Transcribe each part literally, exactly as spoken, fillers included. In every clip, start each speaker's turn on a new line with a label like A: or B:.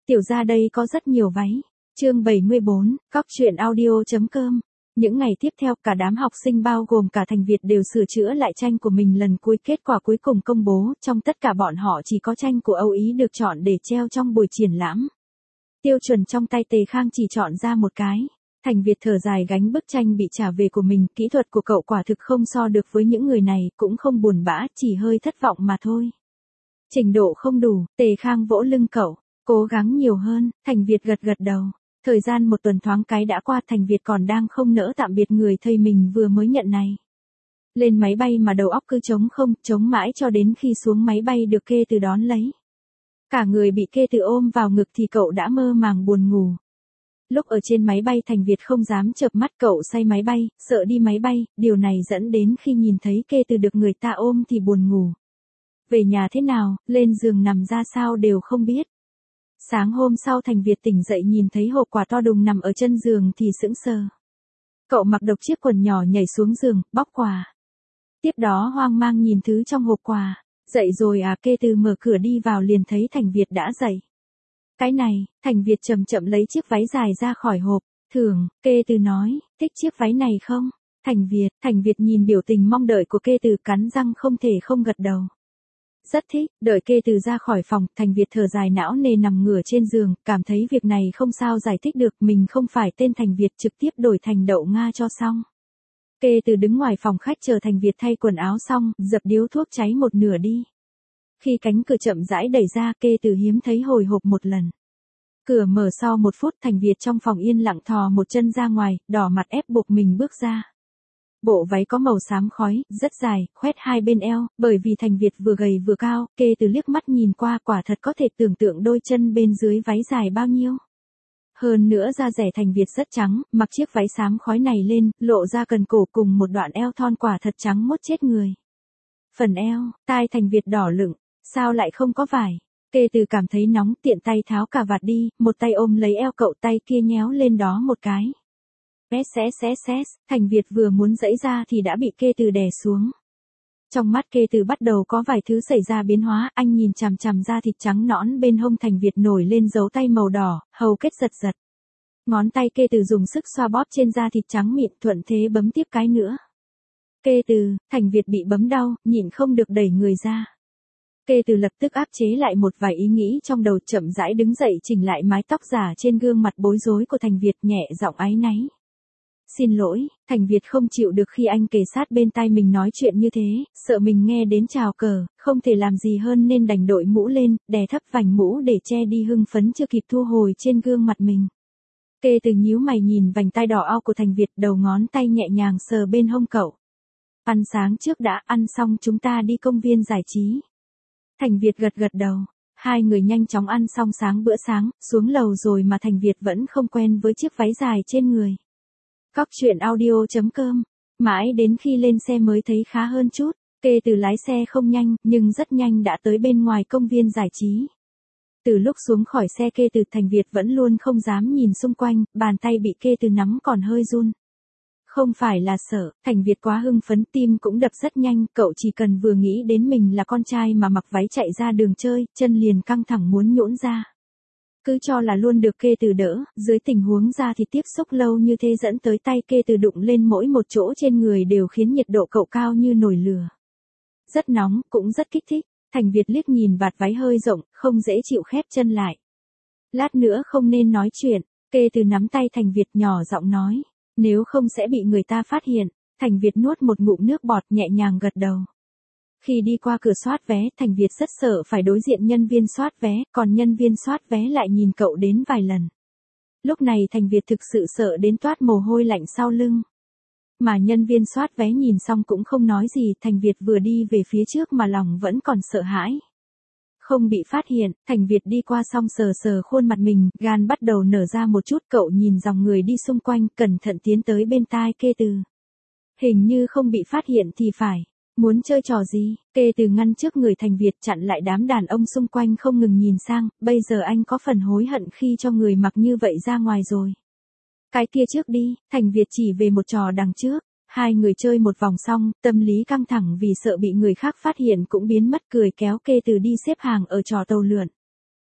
A: Tiểu ra đây có rất nhiều váy. Chương bảy mươi bốn, Cóc truyện audio.com. Những ngày tiếp theo, cả đám học sinh bao gồm cả Thành Việt đều sửa chữa lại tranh của mình lần cuối. Kết quả cuối cùng công bố, trong tất cả bọn họ chỉ có tranh của Âu Ý được chọn để treo trong buổi triển lãm. Tiêu Chuẩn trong tay Tề Khang chỉ chọn ra một cái. Thành Việt thở dài gánh bức tranh bị trả về của mình. Kỹ thuật của cậu quả thực không so được với những người này, cũng không buồn bã, chỉ hơi thất vọng mà thôi. Trình độ không đủ, Tề Khang vỗ lưng cậu. Cố gắng nhiều hơn, Thành Việt gật gật đầu. Thời gian một tuần thoáng cái đã qua, Thành Việt còn đang không nỡ tạm biệt người thầy mình vừa mới nhận này. Lên máy bay mà đầu óc cứ trống không, trống mãi cho đến khi xuống máy bay được Kê Từ đón lấy. Cả người bị Kê Từ ôm vào ngực thì cậu đã mơ màng buồn ngủ. Lúc ở trên máy bay Thành Việt không dám chợp mắt, cậu say máy bay, sợ đi máy bay, điều này dẫn đến khi nhìn thấy Kê Từ được người ta ôm thì buồn ngủ. Về nhà thế nào, lên giường nằm ra sao đều không biết. Sáng hôm sau Thành Việt tỉnh dậy nhìn thấy hộp quà to đùng nằm ở chân giường thì sững sờ. Cậu mặc độc chiếc quần nhỏ nhảy xuống giường, bóc quà. Tiếp đó hoang mang nhìn thứ trong hộp quà. Dậy rồi à? Kê Từ mở cửa đi vào liền thấy Thành Việt đã dậy. Cái này, Thành Việt chậm chậm lấy chiếc váy dài ra khỏi hộp. Thường, Kê Từ nói, thích chiếc váy này không? Thành Việt, Thành Việt nhìn biểu tình mong đợi của Kê Từ cắn răng không thể không gật đầu. Rất thích. Đợi Kê Từ ra khỏi phòng, Thành Việt thở dài não nề nằm ngửa trên giường, cảm thấy việc này không sao giải thích được, mình không phải tên Thành Việt, trực tiếp đổi thành Đậu Nga cho xong. Kê Từ đứng ngoài phòng khách chờ Thành Việt thay quần áo xong, dập điếu thuốc cháy một nửa đi. Khi cánh cửa chậm rãi đẩy ra, Kê Từ hiếm thấy hồi hộp một lần. Cửa mở sau một phút, Thành Việt trong phòng yên lặng thò một chân ra ngoài, đỏ mặt ép buộc mình bước ra. Bộ váy có màu xám khói, rất dài, khoét hai bên eo, bởi vì Thành Việt vừa gầy vừa cao, Kê Từ liếc mắt nhìn qua quả thật có thể tưởng tượng đôi chân bên dưới váy dài bao nhiêu. Hơn nữa da dẻ Thành Việt rất trắng, mặc chiếc váy xám khói này lên, lộ ra cần cổ cùng một đoạn eo thon quả thật trắng mốt chết người. Phần eo, tai Thành Việt đỏ lựng, sao lại không có vải? Kê Từ cảm thấy nóng, tiện tay tháo cà vạt đi, một tay ôm lấy eo cậu, tay kia nhéo lên đó một cái. Xé xé xé xé, Thành Việt vừa muốn giãy ra thì đã bị Kê Từ đè xuống. Trong mắt Kê Từ bắt đầu có vài thứ xảy ra biến hóa, anh nhìn chằm chằm da thịt trắng nõn bên hông Thành Việt nổi lên dấu tay màu đỏ, hầu kết giật giật. Ngón tay Kê Từ dùng sức xoa bóp trên da thịt trắng mịn, thuận thế bấm tiếp cái nữa. Kê Từ, Thành Việt bị bấm đau, nhịn không được đẩy người ra. Kê Từ lập tức áp chế lại một vài ý nghĩ trong đầu, chậm rãi đứng dậy chỉnh lại mái tóc giả trên gương mặt bối rối của Thành Việt, nhẹ giọng áy náy. Xin lỗi. Thành Việt không chịu được khi anh kề sát bên tai mình nói chuyện như thế, sợ mình nghe đến trào cờ, không thể làm gì hơn nên đành đội mũ lên, đè thấp vành mũ để che đi hưng phấn chưa kịp thu hồi trên gương mặt mình. Kê Từ nhíu mày nhìn vành tai đỏ ao của Thành Việt, đầu ngón tay nhẹ nhàng sờ bên hông cậu. Ăn sáng trước đã, ăn xong chúng ta đi công viên giải trí. Thành Việt gật gật đầu. Hai người nhanh chóng ăn xong sáng bữa sáng, xuống lầu rồi mà Thành Việt vẫn không quen với chiếc váy dài trên người. Cóc truyện audio.com. Mãi đến khi lên xe mới thấy khá hơn chút. Kê Từ lái xe không nhanh, nhưng rất nhanh đã tới bên ngoài công viên giải trí. Từ lúc xuống khỏi xe Kê Từ, Thành Việt vẫn luôn không dám nhìn xung quanh, bàn tay bị Kê Từ nắm còn hơi run. Không phải là sợ, Thành Việt quá hưng phấn, tim cũng đập rất nhanh, cậu chỉ cần vừa nghĩ đến mình là con trai mà mặc váy chạy ra đường chơi, chân liền căng thẳng muốn nhũn ra. Cứ cho là luôn được Kê Từ đỡ, dưới tình huống ra thì tiếp xúc lâu như thế dẫn tới tay Kê Từ đụng lên mỗi một chỗ trên người đều khiến nhiệt độ cậu cao như nồi lửa. Rất nóng, cũng rất kích thích. Thành Việt liếc nhìn vạt váy hơi rộng, không dễ chịu khép chân lại. Lát nữa không nên nói chuyện. Kê Từ nắm tay Thành Việt nhỏ giọng nói. Nếu không sẽ bị người ta phát hiện. Thành Việt nuốt một ngụm nước bọt, nhẹ nhàng gật đầu. Khi đi qua cửa soát vé, Thành Việt rất sợ phải đối diện nhân viên soát vé, còn nhân viên soát vé lại nhìn cậu đến vài lần. Lúc này Thành Việt thực sự sợ đến toát mồ hôi lạnh sau lưng. Mà nhân viên soát vé nhìn xong cũng không nói gì, Thành Việt vừa đi về phía trước mà lòng vẫn còn sợ hãi. Không bị phát hiện, Thành Việt đi qua xong sờ sờ khuôn mặt mình, gan bắt đầu nở ra một chút, cậu nhìn dòng người đi xung quanh, cẩn thận tiến tới bên tai Kê Từ. Hình như không bị phát hiện thì phải. Muốn chơi trò gì? Kê Từ ngăn trước người Thành Việt, chặn lại đám đàn ông xung quanh không ngừng nhìn sang, bây giờ anh có phần hối hận khi cho người mặc như vậy ra ngoài rồi. Cái kia trước đi, Thành Việt chỉ về một trò đằng trước. Hai người chơi một vòng xong, tâm lý căng thẳng vì sợ bị người khác phát hiện cũng biến mất, cười kéo Kê Từ đi xếp hàng ở trò tàu lượn.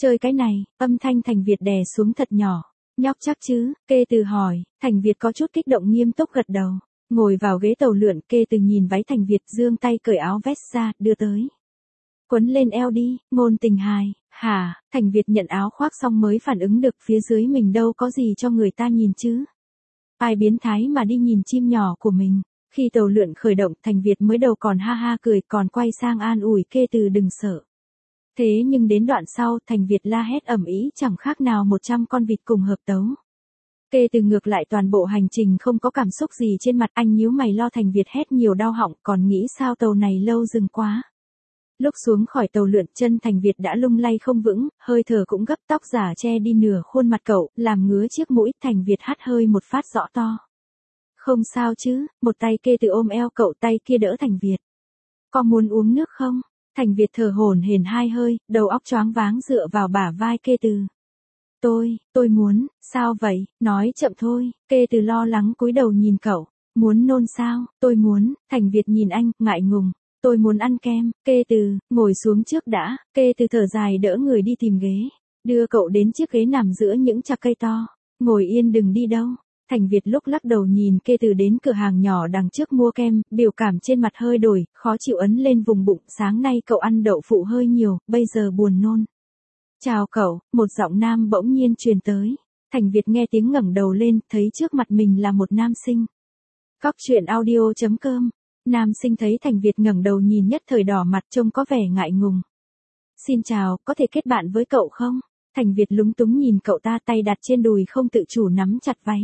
A: Chơi cái này, âm thanh Thành Việt đè xuống thật nhỏ. Nhóc chắc chứ, Kê Từ hỏi, Thành Việt có chút kích động nghiêm túc gật đầu. Ngồi vào ghế tàu lượn, Kê Từ nhìn váy Thành Việt giương tay cởi áo vest ra, đưa tới. Quấn lên eo đi, ngôn tình hài. Hả, Thành Việt nhận áo khoác xong mới phản ứng được phía dưới mình đâu có gì cho người ta nhìn chứ. Ai biến thái mà đi nhìn chim nhỏ của mình. Khi tàu lượn khởi động, Thành Việt mới đầu còn ha ha cười, còn quay sang an ủi Kê Từ đừng sợ. Thế nhưng đến đoạn sau, Thành Việt la hét ầm ĩ chẳng khác nào một trăm con vịt cùng hợp tấu. Kê Từ ngược lại toàn bộ hành trình không có cảm xúc gì trên mặt, anh nhíu mày lo Thành Việt hét nhiều đau họng, còn nghĩ sao tàu này lâu dừng quá. Lúc xuống khỏi tàu lượn, chân Thành Việt đã lung lay không vững, hơi thở cũng gấp, tóc giả che đi nửa khuôn mặt cậu, làm ngứa chiếc mũi. Thành Việt hắt hơi một phát rõ to. Không sao chứ, một tay Kê Từ ôm eo cậu, tay kia đỡ Thành Việt. Có muốn uống nước không? Thành Việt thở hổn hển hai hơi, đầu óc choáng váng dựa vào bả vai Kê Từ. Tôi, tôi muốn, sao vậy, nói chậm thôi. Kê Từ lo lắng cúi đầu nhìn cậu. Muốn nôn sao, tôi muốn. Thành Việt nhìn anh, ngại ngùng. Tôi muốn ăn kem. Kê Từ, ngồi xuống trước đã. Kê Từ thở dài đỡ người đi tìm ghế. Đưa cậu đến chiếc ghế nằm giữa những chạc cây to. Ngồi yên đừng đi đâu. Thành Việt lúc lắc đầu nhìn Kê Từ đến cửa hàng nhỏ đằng trước mua kem, biểu cảm trên mặt hơi đổi, khó chịu ấn lên vùng bụng. Sáng nay cậu ăn đậu phụ hơi nhiều, bây giờ buồn nôn. Chào cậu, một giọng nam bỗng nhiên truyền tới. Thành Việt nghe tiếng ngẩng đầu lên, thấy trước mặt mình là một nam sinh. Cóc truyện audio chấm com. Nam sinh thấy Thành Việt ngẩng đầu nhìn nhất thời đỏ mặt, trông có vẻ ngại ngùng. Xin chào, có thể kết bạn với cậu không? Thành Việt lúng túng nhìn cậu ta, tay đặt trên đùi không tự chủ nắm chặt váy.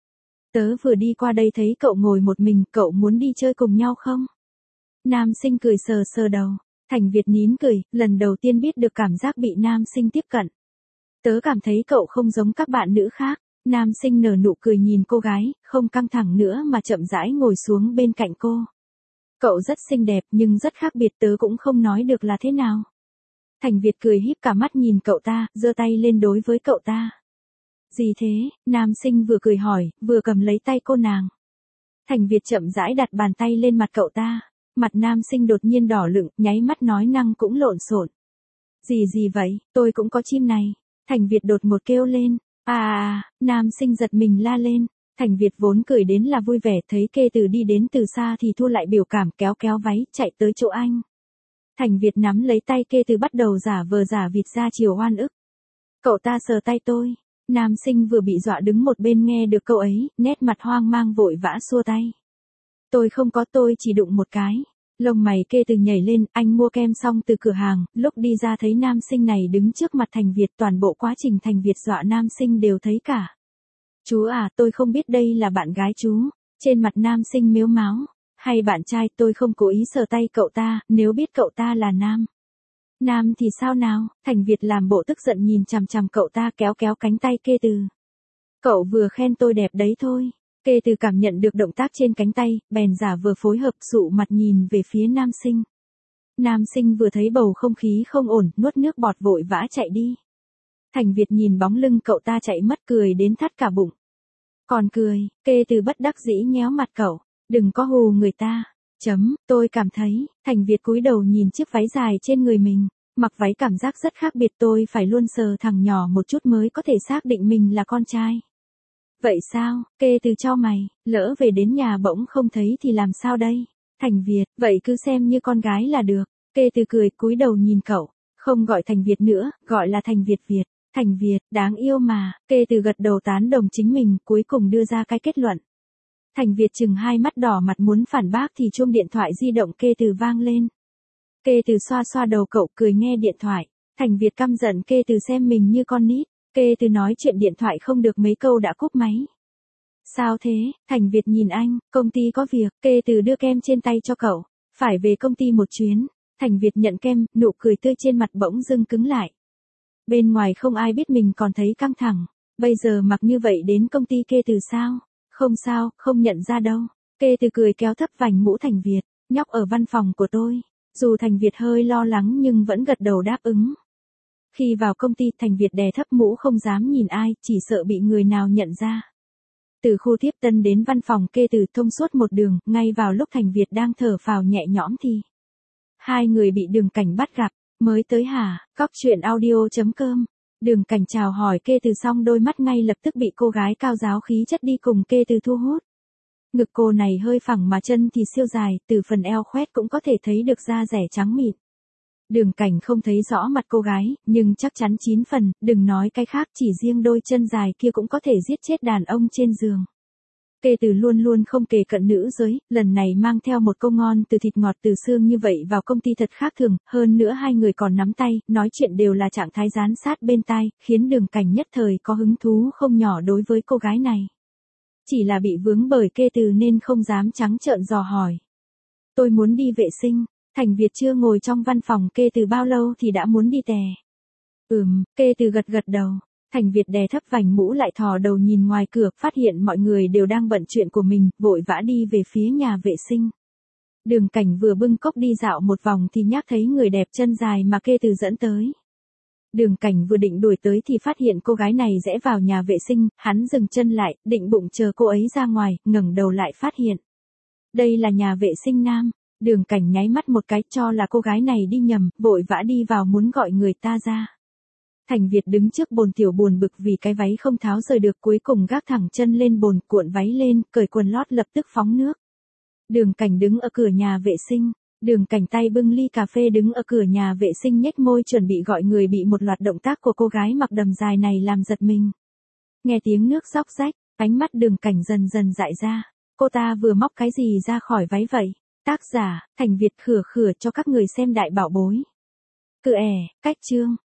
A: Tớ vừa đi qua đây thấy cậu ngồi một mình, cậu muốn đi chơi cùng nhau không? Nam sinh cười sờ sờ đầu. Thành Việt nín cười, lần đầu tiên biết được cảm giác bị nam sinh tiếp cận. Tớ cảm thấy cậu không giống các bạn nữ khác. Nam sinh nở nụ cười nhìn cô gái, không căng thẳng nữa mà chậm rãi ngồi xuống bên cạnh cô. Cậu rất xinh đẹp nhưng rất khác biệt, tớ cũng không nói được là thế nào. Thành Việt cười híp cả mắt nhìn cậu ta, giơ tay lên đối với cậu ta. Gì thế? Nam sinh vừa cười hỏi, vừa cầm lấy tay cô nàng. Thành Việt chậm rãi đặt bàn tay lên mặt cậu ta. Mặt nam sinh đột nhiên đỏ lựng, nháy mắt nói năng cũng lộn xộn. Gì gì vậy, tôi cũng có chim này. Thành Việt đột ngột kêu lên. À à, nam sinh giật mình la lên. Thành Việt vốn cười đến là vui vẻ, thấy Kê Từ đi đến từ xa thì thu lại biểu cảm, kéo kéo váy, chạy tới chỗ anh. Thành Việt nắm lấy tay Kê Từ bắt đầu giả vờ giả vịt ra chiều oan ức. Cậu ta sờ tay tôi. Nam sinh vừa bị dọa đứng một bên nghe được câu ấy, nét mặt hoang mang vội vã xua tay. Tôi không có, tôi chỉ đụng một cái. Lông mày Kê Từ nhảy lên, anh mua kem xong từ cửa hàng, lúc đi ra thấy nam sinh này đứng trước mặt Thành Việt, toàn bộ quá trình Thành Việt dọa nam sinh đều thấy cả. Chú à, tôi không biết đây là bạn gái chú. Trên mặt nam sinh mếu máo. Hay bạn trai, tôi không cố ý sờ tay cậu ta, nếu biết cậu ta là nam. Nam thì sao nào? Thành Việt làm bộ tức giận nhìn chằm chằm cậu ta, kéo kéo cánh tay Kê Từ. Cậu vừa khen tôi đẹp đấy thôi. Kê Từ cảm nhận được động tác trên cánh tay, bèn giả vừa phối hợp sụ mặt nhìn về phía nam sinh. Nam sinh vừa thấy bầu không khí không ổn, nuốt nước bọt vội vã chạy đi. Thành Việt nhìn bóng lưng cậu ta chạy mất, cười đến thắt cả bụng. Còn cười, Kê Từ bất đắc dĩ nhéo mặt cậu. Đừng có hù người ta. Chấm, tôi cảm thấy. Thành Việt cúi đầu nhìn chiếc váy dài trên người mình. Mặc váy cảm giác rất khác biệt, tôi phải luôn sờ thằng nhỏ một chút mới có thể xác định mình là con trai. Vậy sao? Kê Từ chau mày, lỡ về đến nhà bỗng không thấy thì làm sao đây? Thành Việt, vậy cứ xem như con gái là được. Kê Từ cười cúi đầu nhìn cậu, không gọi Thành Việt nữa, gọi là Thành Việt Việt. Thành Việt, đáng yêu mà. Kê Từ gật đầu tán đồng chính mình, cuối cùng đưa ra cái kết luận. Thành Việt chừng hai mắt đỏ mặt muốn phản bác thì chuông điện thoại di động Kê Từ vang lên. Kê Từ xoa xoa đầu cậu, cười nghe điện thoại. Thành Việt căm giận Kê Từ xem mình như con nít. Kê Từ nói chuyện điện thoại không được mấy câu đã cúp máy. Sao thế? Thành Việt nhìn anh, công ty có việc. Kê Từ đưa kem trên tay cho cậu. Phải về công ty một chuyến. Thành Việt nhận kem, nụ cười tươi trên mặt bỗng dưng cứng lại. Bên ngoài không ai biết mình còn thấy căng thẳng. Bây giờ mặc như vậy đến công ty Kê Từ sao? Không sao, không nhận ra đâu. Kê Từ cười kéo thấp vành mũ Thành Việt. Nhóc ở văn phòng của tôi. Dù Thành Việt hơi lo lắng nhưng vẫn gật đầu đáp ứng. Khi vào công ty, Thành Việt đè thấp mũ không dám nhìn ai, chỉ sợ bị người nào nhận ra. Từ khu tiếp tân đến văn phòng Kê Từ thông suốt một đường, ngay vào lúc Thành Việt đang thở phào nhẹ nhõm thì hai người bị đường cảnh bắt gặp. Mới tới hả? Cóc truyện audio chấm com Đường Cảnh chào hỏi Kê Từ xong đôi mắt ngay lập tức bị cô gái cao giáo khí chất đi cùng Kê Từ thu hút. Ngực cô này hơi phẳng mà chân thì siêu dài, từ phần eo khoét cũng có thể thấy được da rẻ trắng mịn. Đường Cảnh không thấy rõ mặt cô gái, nhưng chắc chắn chín phần, đừng nói cái khác, chỉ riêng đôi chân dài kia cũng có thể giết chết đàn ông trên giường. Kê Từ luôn luôn không kề cận nữ giới, lần này mang theo một câu ngon từ thịt ngọt từ xương như vậy vào công ty thật khác thường, hơn nữa hai người còn nắm tay, nói chuyện đều là trạng thái dán sát bên tai, khiến Đường Cảnh nhất thời có hứng thú không nhỏ đối với cô gái này. Chỉ là bị vướng bởi Kê Từ nên không dám trắng trợn dò hỏi. Tôi muốn đi vệ sinh. Thành Việt chưa ngồi trong văn phòng Kê Từ bao lâu thì đã muốn đi tè. Ừm, Kê Từ gật gật đầu. Thành Việt đè thấp vành mũ lại thò đầu nhìn ngoài cửa, phát hiện mọi người đều đang bận chuyện của mình, vội vã đi về phía nhà vệ sinh. Đường Cảnh vừa bưng cốc đi dạo một vòng thì nhắc thấy người đẹp chân dài mà Kê Từ dẫn tới. Đường Cảnh vừa định đuổi tới thì phát hiện cô gái này rẽ vào nhà vệ sinh, hắn dừng chân lại, định bụng chờ cô ấy ra ngoài, ngẩng đầu lại phát hiện. Đây là nhà vệ sinh nam. Đường Cảnh nháy mắt một cái cho là cô gái này đi nhầm, vội vã đi vào muốn gọi người ta ra. Thành Việt đứng trước bồn tiểu buồn bực vì cái váy không tháo rời được, cuối cùng gác thẳng chân lên bồn, cuộn váy lên, cởi quần lót lập tức phóng nước. Đường Cảnh đứng ở cửa nhà vệ sinh. Đường Cảnh tay bưng ly cà phê đứng ở cửa nhà vệ sinh nhếch môi chuẩn bị gọi người, bị một loạt động tác của cô gái mặc đầm dài này làm giật mình. Nghe tiếng nước róc rách, ánh mắt Đường Cảnh dần dần dại ra. Cô ta vừa móc cái gì ra khỏi váy vậy? Tác giả, Thành Việt khửa khửa cho các người xem đại bảo bối. Cự ẻ, cách chương.